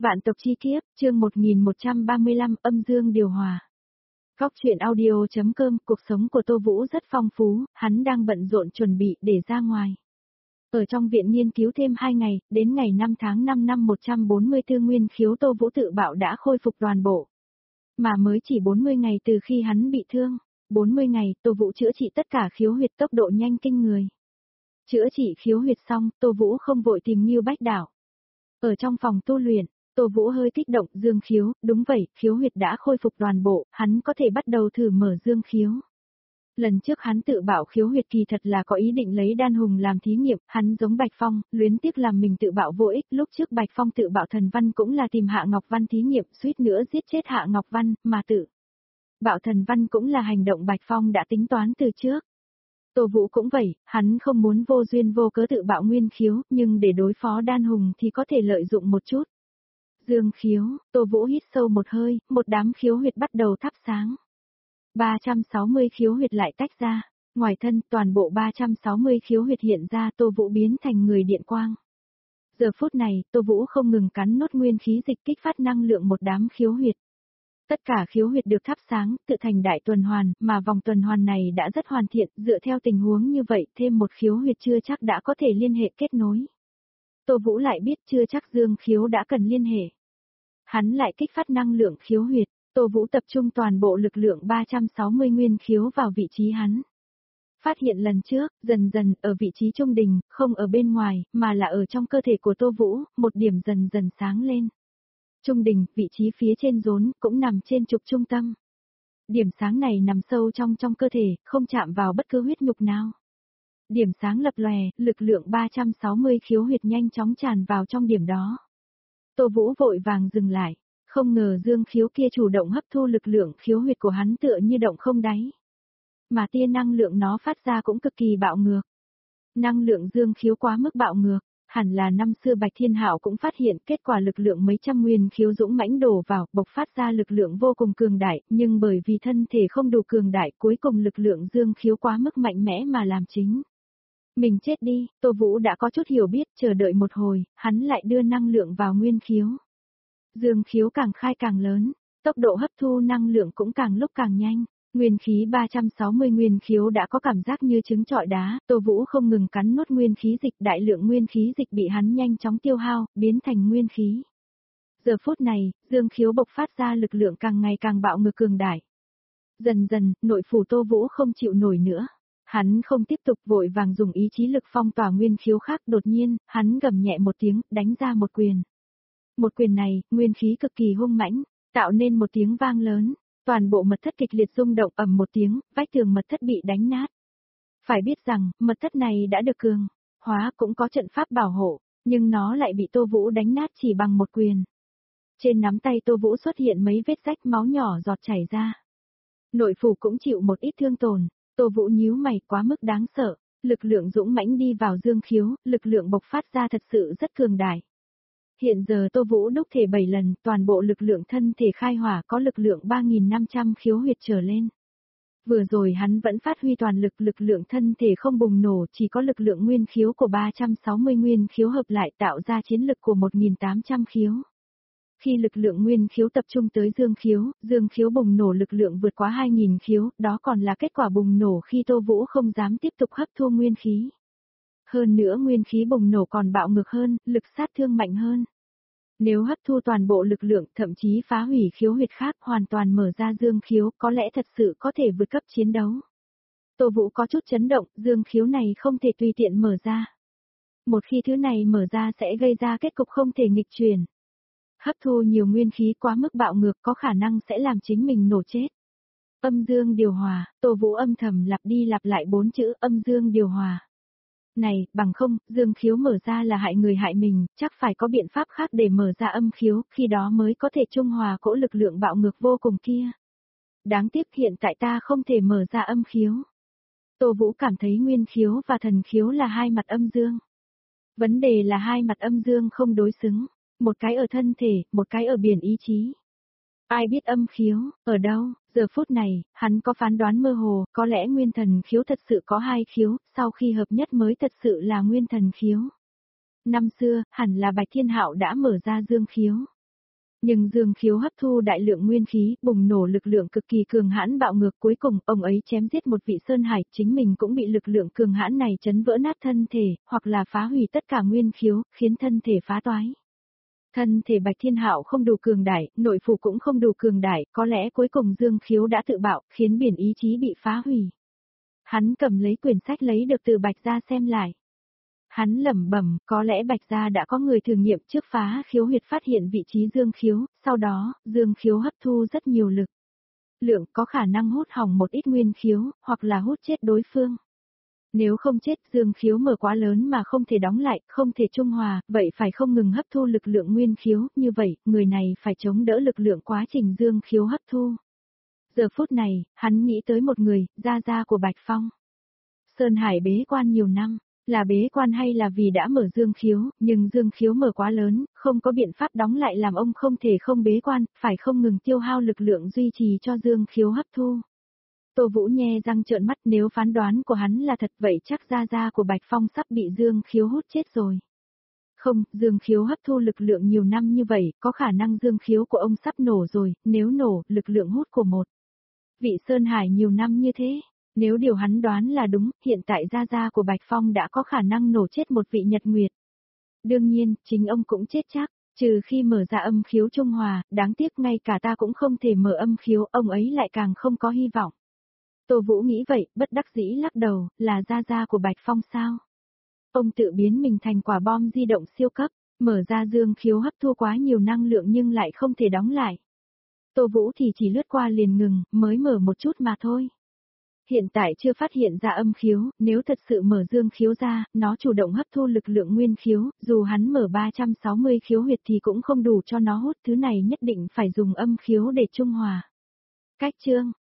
Vạn tộc chi kiếp, chương 1135, âm dương điều hòa. Góc truyện audio.com, cuộc sống của Tô Vũ rất phong phú, hắn đang bận rộn chuẩn bị để ra ngoài. Ở trong viện nghiên cứu thêm 2 ngày, đến ngày 5 tháng 5 năm 144 nguyên khiếu Tô Vũ tự bạo đã khôi phục toàn bộ. Mà mới chỉ 40 ngày từ khi hắn bị thương, 40 ngày Tô Vũ chữa trị tất cả khiếu huyệt tốc độ nhanh kinh người. Chữa trị khiếu huyệt xong, Tô Vũ không vội tìm Ngưu Bách Đảo. Ở trong phòng tu luyện, Tô Vũ hơi kích động, dương khiếu, đúng vậy, khiếu huyệt đã khôi phục toàn bộ, hắn có thể bắt đầu thử mở dương khiếu. Lần trước hắn tự bạo khiếu huyệt kỳ thật là có ý định lấy đan hùng làm thí nghiệm, hắn giống Bạch Phong, luyến tiếc làm mình tự bạo vô ích, lúc trước Bạch Phong tự bạo Thần Văn cũng là tìm Hạ Ngọc Văn thí nghiệm, suýt nữa giết chết Hạ Ngọc Văn, mà tự bạo Thần Văn cũng là hành động Bạch Phong đã tính toán từ trước. Tô Vũ cũng vậy, hắn không muốn vô duyên vô cớ tự bạo nguyên khiếu, nhưng để đối phó đan hùng thì có thể lợi dụng một chút. Dương khiếu, Tô Vũ hít sâu một hơi, một đám khiếu huyệt bắt đầu thắp sáng. 360 khiếu huyệt lại tách ra, ngoài thân toàn bộ 360 khiếu huyệt hiện ra, Tô Vũ biến thành người điện quang. Giờ phút này, Tô Vũ không ngừng cắn nốt nguyên khí dịch kích phát năng lượng một đám khiếu huyệt. Tất cả khiếu huyệt được thắp sáng, tự thành đại tuần hoàn, mà vòng tuần hoàn này đã rất hoàn thiện, dựa theo tình huống như vậy, thêm một khiếu huyệt chưa chắc đã có thể liên hệ kết nối. Tô Vũ lại biết chưa chắc dương khiếu đã cần liên hệ. Hắn lại kích phát năng lượng khiếu huyệt, Tô Vũ tập trung toàn bộ lực lượng 360 nguyên khiếu vào vị trí hắn. Phát hiện lần trước, dần dần, ở vị trí trung đình, không ở bên ngoài, mà là ở trong cơ thể của Tô Vũ, một điểm dần dần sáng lên. Trung đình, vị trí phía trên rốn, cũng nằm trên trục trung tâm. Điểm sáng này nằm sâu trong cơ thể, không chạm vào bất cứ huyết nhục nào. Điểm sáng lập lòe, lực lượng 360 khiếu huyệt nhanh chóng tràn vào trong điểm đó. Tô Vũ vội vàng dừng lại, không ngờ dương khiếu kia chủ động hấp thu lực lượng khiếu huyệt của hắn tựa như động không đáy. Mà tia năng lượng nó phát ra cũng cực kỳ bạo ngược. Năng lượng dương khiếu quá mức bạo ngược. Hẳn là năm xưa Bạch Thiên Hạo cũng phát hiện kết quả lực lượng mấy trăm nguyên khiếu dũng mãnh đổ vào, bộc phát ra lực lượng vô cùng cường đại, nhưng bởi vì thân thể không đủ cường đại, cuối cùng lực lượng dương khiếu quá mức mạnh mẽ mà làm chính. Mình chết đi, Tô Vũ đã có chút hiểu biết, chờ đợi một hồi, hắn lại đưa năng lượng vào nguyên khiếu. Dương khiếu càng khai càng lớn, tốc độ hấp thu năng lượng cũng càng lúc càng nhanh. Nguyên khí 360 nguyên khiếu đã có cảm giác như trứng trọi đá, Tô Vũ không ngừng cắn nốt nguyên khí dịch, đại lượng nguyên khí dịch bị hắn nhanh chóng tiêu hao, biến thành nguyên khí. Giờ phút này, dương khiếu bộc phát ra lực lượng càng ngày càng bạo ngược cường đại. Dần dần, nội phủ Tô Vũ không chịu nổi nữa. Hắn không tiếp tục vội vàng dùng ý chí lực phong tỏa nguyên khiếu khác, đột nhiên, hắn gầm nhẹ một tiếng, đánh ra một quyền. Một quyền này, nguyên khí cực kỳ hung mãnh, tạo nên một tiếng vang lớn. Toàn bộ mật thất kịch liệt rung động ầm một tiếng, vách tường mật thất bị đánh nát. Phải biết rằng, mật thất này đã được cường hóa, cũng có trận pháp bảo hộ, nhưng nó lại bị Tô Vũ đánh nát chỉ bằng một quyền. Trên nắm tay Tô Vũ xuất hiện mấy vết rách, máu nhỏ giọt chảy ra. Nội phủ cũng chịu một ít thương tổn, Tô Vũ nhíu mày, quá mức đáng sợ, lực lượng dũng mãnh đi vào dương khiếu, lực lượng bộc phát ra thật sự rất cường đại. Hiện giờ Tô Vũ đúc thể 7 lần, toàn bộ lực lượng thân thể khai hỏa có lực lượng 3.500 khiếu huyệt trở lên. Vừa rồi hắn vẫn phát huy toàn lực, lực lượng thân thể không bùng nổ, chỉ có lực lượng nguyên khiếu của 360 nguyên khiếu hợp lại tạo ra chiến lực của 1.800 khiếu. Khi lực lượng nguyên khiếu tập trung tới dương khiếu bùng nổ lực lượng vượt quá 2.000 khiếu, đó còn là kết quả bùng nổ khi Tô Vũ không dám tiếp tục hấp thu nguyên khí. Hơn nữa nguyên khí bùng nổ còn bạo ngược hơn, lực sát thương mạnh hơn. Nếu hấp thu toàn bộ lực lượng, thậm chí phá hủy khiếu huyệt khác, hoàn toàn mở ra dương khiếu, có lẽ thật sự có thể vượt cấp chiến đấu. Tô Vũ có chút chấn động, dương khiếu này không thể tùy tiện mở ra. Một khi thứ này mở ra sẽ gây ra kết cục không thể nghịch chuyển. Hấp thu nhiều nguyên khí quá mức bạo ngược có khả năng sẽ làm chính mình nổ chết. Âm dương điều hòa, Tô Vũ âm thầm lặp đi lặp lại 4 chữ âm dương điều hòa. Này, bằng không, dương khiếu mở ra là hại người hại mình, chắc phải có biện pháp khác để mở ra âm khiếu, khi đó mới có thể trung hòa cỗ lực lượng bạo ngược vô cùng kia. Đáng tiếc hiện tại ta không thể mở ra âm khiếu. Tô Vũ cảm thấy nguyên khiếu và thần khiếu là hai mặt âm dương. Vấn đề là hai mặt âm dương không đối xứng, một cái ở thân thể, một cái ở biển ý chí. Ai biết âm khiếu, ở đâu, giờ phút này, hắn có phán đoán mơ hồ, có lẽ nguyên thần khiếu thật sự có 2 khiếu, sau khi hợp nhất mới thật sự là nguyên thần khiếu. Năm xưa, hẳn là Bạch Thiên Hạo đã mở ra dương khiếu. Nhưng dương khiếu hấp thu đại lượng nguyên khí, bùng nổ lực lượng cực kỳ cường hãn bạo ngược, cuối cùng ông ấy chém giết một vị sơn hải, chính mình cũng bị lực lượng cường hãn này chấn vỡ nát thân thể, hoặc là phá hủy tất cả nguyên khiếu, khiến thân thể phá toái. Thân thể Bạch Thiên Hạo không đủ cường đại, nội phủ cũng không đủ cường đại, có lẽ cuối cùng dương khiếu đã tự bạo, khiến biển ý chí bị phá hủy. Hắn cầm lấy quyển sách lấy được từ Bạch gia xem lại. Hắn lẩm bẩm, có lẽ Bạch gia đã có người thử nghiệm trước phá khiếu huyệt phát hiện vị trí dương khiếu, sau đó, dương khiếu hấp thu rất nhiều lực. Lượng có khả năng hút hỏng một ít nguyên khiếu, hoặc là hút chết đối phương. Nếu không chết, dương khiếu mở quá lớn mà không thể đóng lại, không thể trung hòa, vậy phải không ngừng hấp thu lực lượng nguyên khiếu, như vậy, người này phải chống đỡ lực lượng quá trình dương khiếu hấp thu. Giờ phút này, hắn nghĩ tới một người, gia gia của Bạch Phong. Sơn Hải bế quan nhiều năm, là bế quan hay là vì đã mở dương khiếu, nhưng dương khiếu mở quá lớn, không có biện pháp đóng lại làm ông không thể không bế quan, phải không ngừng tiêu hao lực lượng duy trì cho dương khiếu hấp thu. Tô Vũ nhe răng trợn mắt, nếu phán đoán của hắn là thật vậy chắc gia gia của Bạch Phong sắp bị dương khiếu hút chết rồi. Không, dương khiếu hấp thu lực lượng nhiều năm như vậy, có khả năng dương khiếu của ông sắp nổ rồi, nếu nổ, lực lượng hút của một vị Sơn Hải nhiều năm như thế. Nếu điều hắn đoán là đúng, hiện tại gia gia của Bạch Phong đã có khả năng nổ chết một vị Nhật Nguyệt. Đương nhiên, chính ông cũng chết chắc, trừ khi mở ra âm khiếu trung hòa, đáng tiếc ngay cả ta cũng không thể mở âm khiếu, ông ấy lại càng không có hy vọng. Tô Vũ nghĩ vậy, bất đắc dĩ lắc đầu, là gia gia của Bạch Phong sao? Ông tự biến mình thành quả bom di động siêu cấp, mở ra dương khiếu hấp thu quá nhiều năng lượng nhưng lại không thể đóng lại. Tô Vũ thì chỉ lướt qua liền ngừng, mới mở một chút mà thôi. Hiện tại chưa phát hiện ra âm khiếu, nếu thật sự mở dương khiếu ra, nó chủ động hấp thu lực lượng nguyên khiếu, dù hắn mở 360 khiếu huyệt thì cũng không đủ cho nó hút, thứ này nhất định phải dùng âm khiếu để trung hòa. Cách chương